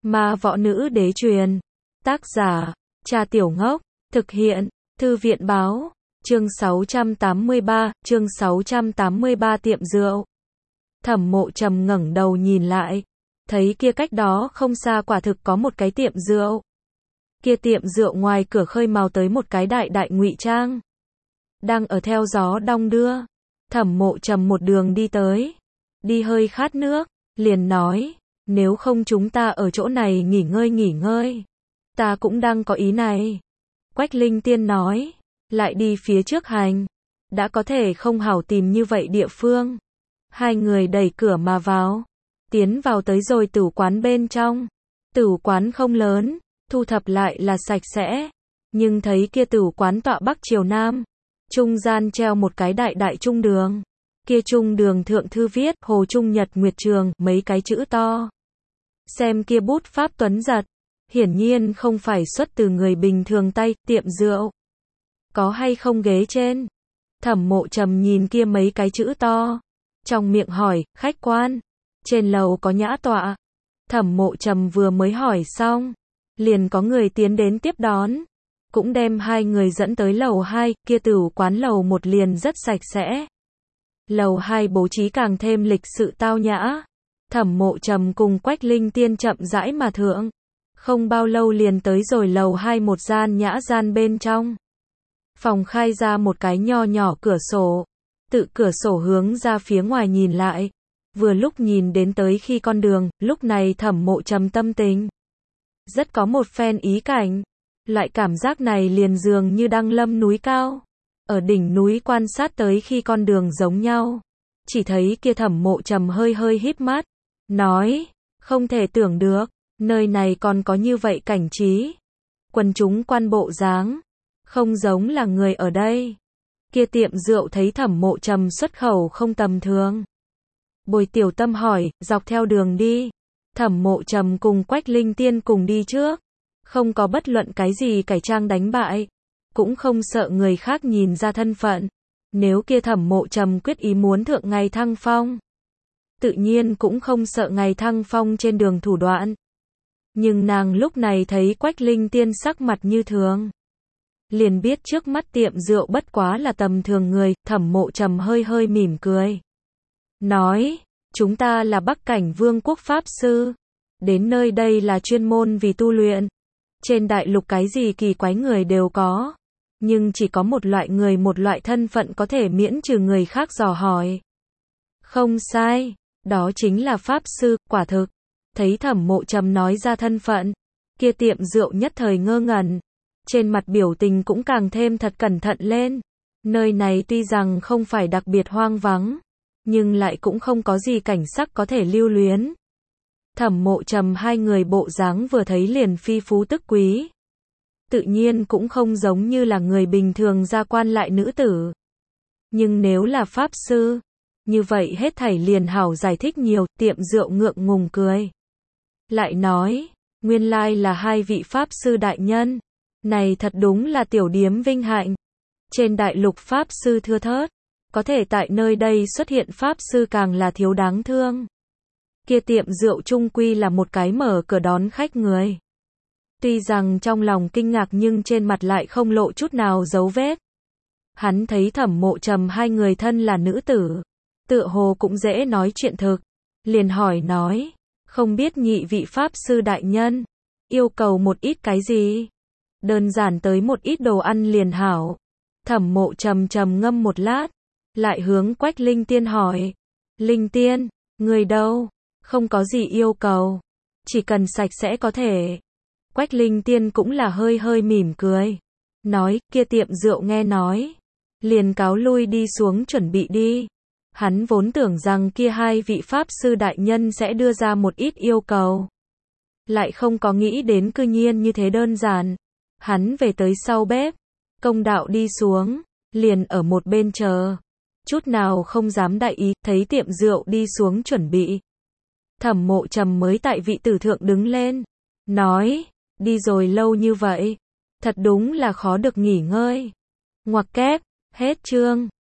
Ma Võ Nữ Đế Truyền. Tác giả, Cha Tiểu Ngốc. Thực hiện, Thư viện Báo. Chương 683, tiệm rượu. Thẩm Mộ Trầm ngẩng đầu nhìn lại, thấy kia cách đó không xa quả thực có một cái tiệm rượu. Kia tiệm rượu ngoài cửa khơi mào tới một cái đại đại ngụy trang, đang ở theo gió đong đưa. Thẩm Mộ Trầm một đường đi tới, đi hơi khát nước, liền nói, nếu không chúng ta ở chỗ này nghỉ ngơi. Ta cũng đang có ý này. Quách Linh Tiên nói, lại đi phía trước hành, đã có thể không hảo tìm như vậy địa phương. Hai người đẩy cửa mà vào, tiến vào tới rồi tử quán bên trong. Tử quán không lớn, thu thập lại là sạch sẽ, nhưng thấy kia tử quán tọa bắc chiều nam, trung gian treo một cái đại đại trung đường. Kia trung đường thượng thư viết Hồ Trung Nhật Nguyệt Trường mấy cái chữ to. Xem kia bút pháp tuấn giật, hiển nhiên không phải xuất từ người bình thường tay. Tiệm rượu có hay không ghế trên? Thẩm Mộ Trầm nhìn kia mấy cái chữ to, trong miệng hỏi, khách quan, trên lầu có nhã tọa. Thẩm Mộ Trầm vừa mới hỏi xong, liền có người tiến đến tiếp đón, cũng đem hai người dẫn tới lầu 2. Kia tử quán lầu 1 liền rất sạch sẽ, lầu 2 bố trí càng thêm lịch sự tao nhã. Thẩm Mộ Trầm cùng Quách Linh Tiên chậm rãi mà thượng, không bao lâu liền tới rồi lầu 2 một gian nhã gian bên trong. Phòng khai ra một cái nho nhỏ cửa sổ, tự cửa sổ hướng ra phía ngoài nhìn lại, vừa lúc nhìn đến tới khi con đường. Lúc này Thẩm Mộ Trầm tâm tình rất có một phen ý cảnh, loại cảm giác này liền dường như đăng lâm núi cao, ở đỉnh núi quan sát tới khi con đường giống nhau. Chỉ thấy kia Thẩm Mộ Trầm hơi hơi híp mắt, nói, không thể tưởng được, nơi này còn có như vậy cảnh trí. Quần chúng quan bộ dáng, không giống là người ở đây. Kia tiệm rượu thấy Thẩm Mộ Trầm xuất khẩu không tầm thường, Bồi Tiểu Tâm hỏi, dọc theo đường đi. Thẩm Mộ Trầm cùng Quách Linh Tiên cùng đi trước, không có bất luận cái gì cải trang đánh bại, cũng không sợ người khác nhìn ra thân phận. Nếu kia Thẩm Mộ Trầm quyết ý muốn thượng ngày thăng phong, tự nhiên cũng không sợ ngày thăng phong trên đường thủ đoạn. Nhưng nàng lúc này thấy Quách Linh Tiên sắc mặt như thường, liền biết trước mắt tiệm rượu bất quá là tầm thường người. Thẩm Mộ Trầm hơi hơi mỉm cười, nói, chúng ta là Bắc Cảnh Vương quốc Pháp Sư, đến nơi đây là chuyên môn vì tu luyện. Trên đại lục cái gì kỳ quái người đều có, nhưng chỉ có một loại người, một loại thân phận có thể miễn trừ người khác dò hỏi. Không sai, đó chính là Pháp Sư. Quả thực, thấy Thẩm Mộ Trầm nói ra thân phận, kia tiệm rượu nhất thời ngơ ngẩn, trên mặt biểu tình cũng càng thêm thật cẩn thận lên. Nơi này tuy rằng không phải đặc biệt hoang vắng, nhưng lại cũng không có gì cảnh sắc có thể lưu luyến. Thẩm Mộ Trầm hai người bộ dáng vừa thấy liền phi phú tức quý, tự nhiên cũng không giống như là người bình thường gia quan lại nữ tử. Nhưng nếu là Pháp Sư, như vậy hết thảy liền hảo giải thích nhiều. Tiệm rượu ngượng ngùng cười, lại nói, nguyên lai là hai vị Pháp Sư đại nhân, này thật đúng là tiểu điếm vinh hạnh. Trên đại lục Pháp Sư thưa thớt, có thể tại nơi đây xuất hiện Pháp Sư càng là thiếu đáng thương. Kia tiệm rượu trung quy là một cái mở cửa đón khách người. Tuy rằng trong lòng kinh ngạc nhưng trên mặt lại không lộ chút nào dấu vết. Hắn thấy Thẩm Mộ Trầm hai người thân là nữ tử, tựa hồ cũng dễ nói chuyện thực, liền hỏi nói, không biết nhị vị Pháp Sư đại nhân yêu cầu một ít cái gì? Đơn giản tới một ít đồ ăn liền hảo. Thẩm Mộ Trầm trầm ngâm một lát, lại hướng Quách Linh Tiên hỏi, Linh Tiên, người đâu? Không có gì yêu cầu, chỉ cần sạch sẽ có thể. Quách Linh Tiên cũng là hơi hơi mỉm cười, nói, kia tiệm rượu nghe nói, liền cáo lui đi xuống chuẩn bị đi. Hắn vốn tưởng rằng kia hai vị Pháp Sư đại nhân sẽ đưa ra một ít yêu cầu, lại không có nghĩ đến cư nhiên như thế đơn giản. Hắn về tới sau bếp, công đạo đi xuống, liền ở một bên chờ, chút nào không dám đại ý. Thấy tiệm rượu đi xuống chuẩn bị, Thẩm Mộ Trầm mới tại vị tử thượng đứng lên, nói, đi rồi lâu như vậy, thật đúng là khó được nghỉ ngơi. Ngoặc kép, hết chương.